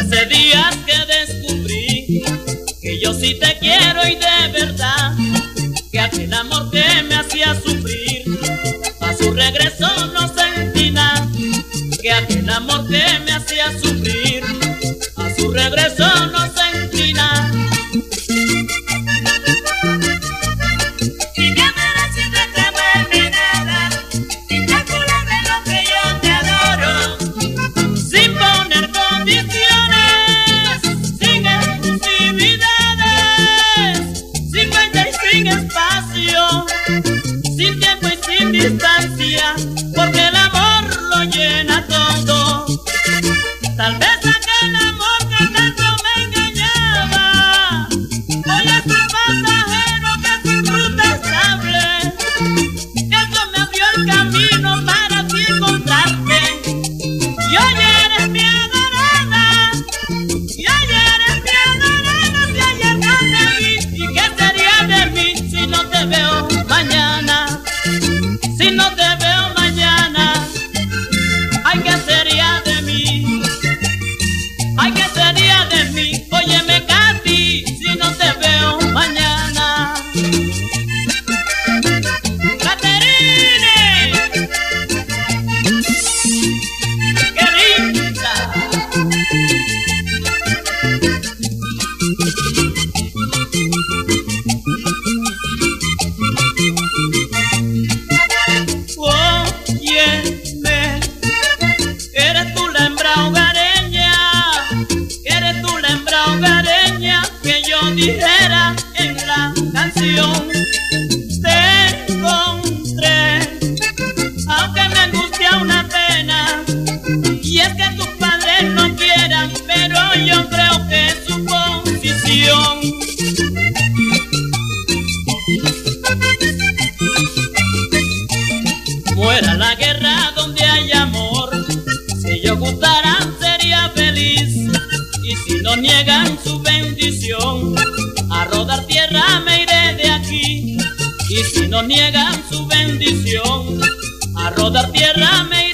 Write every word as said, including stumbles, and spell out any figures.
Ese día que descubrí que yo sí te quiero y de verdad, que aquel amor que me hacía sufrir, a su regreso no sentí nada. Que aquel amor que me hacía sufrir, a su regreso no sentí nada. Sin tiempo y sin distancia, porque el amor lo llena todo. Tal vez aquel amor que tanto me engañaba hoy es un pasajero que sin ruta estable, que Dios me abrió el camino para así encontrarte. Y hoy eres mi adorada, y hoy eres mi adorada. Si ayer no te vi, ¿y qué sería de mí si no te veo mañana? Si no te veo mañana, ay, ¿qué sería de mí? Ay, ¿qué sería de mí? Óyeme, Katy, si no te veo mañana. Caterine, qué linda. Óyeme, eres tú la hembra hogareña, eres tú la hembra hogareña que yo dijera en la canción. Te encontré, aunque me angustia una pena, y es que tus padres no quieran, pero yo creo que es su condición. Muera la guerra donde hay amor, si ellos gustaran sería feliz. Y si no niegan su bendición, a rodar tierra me iré de aquí. Y si no niegan su bendición, a rodar tierra me iré.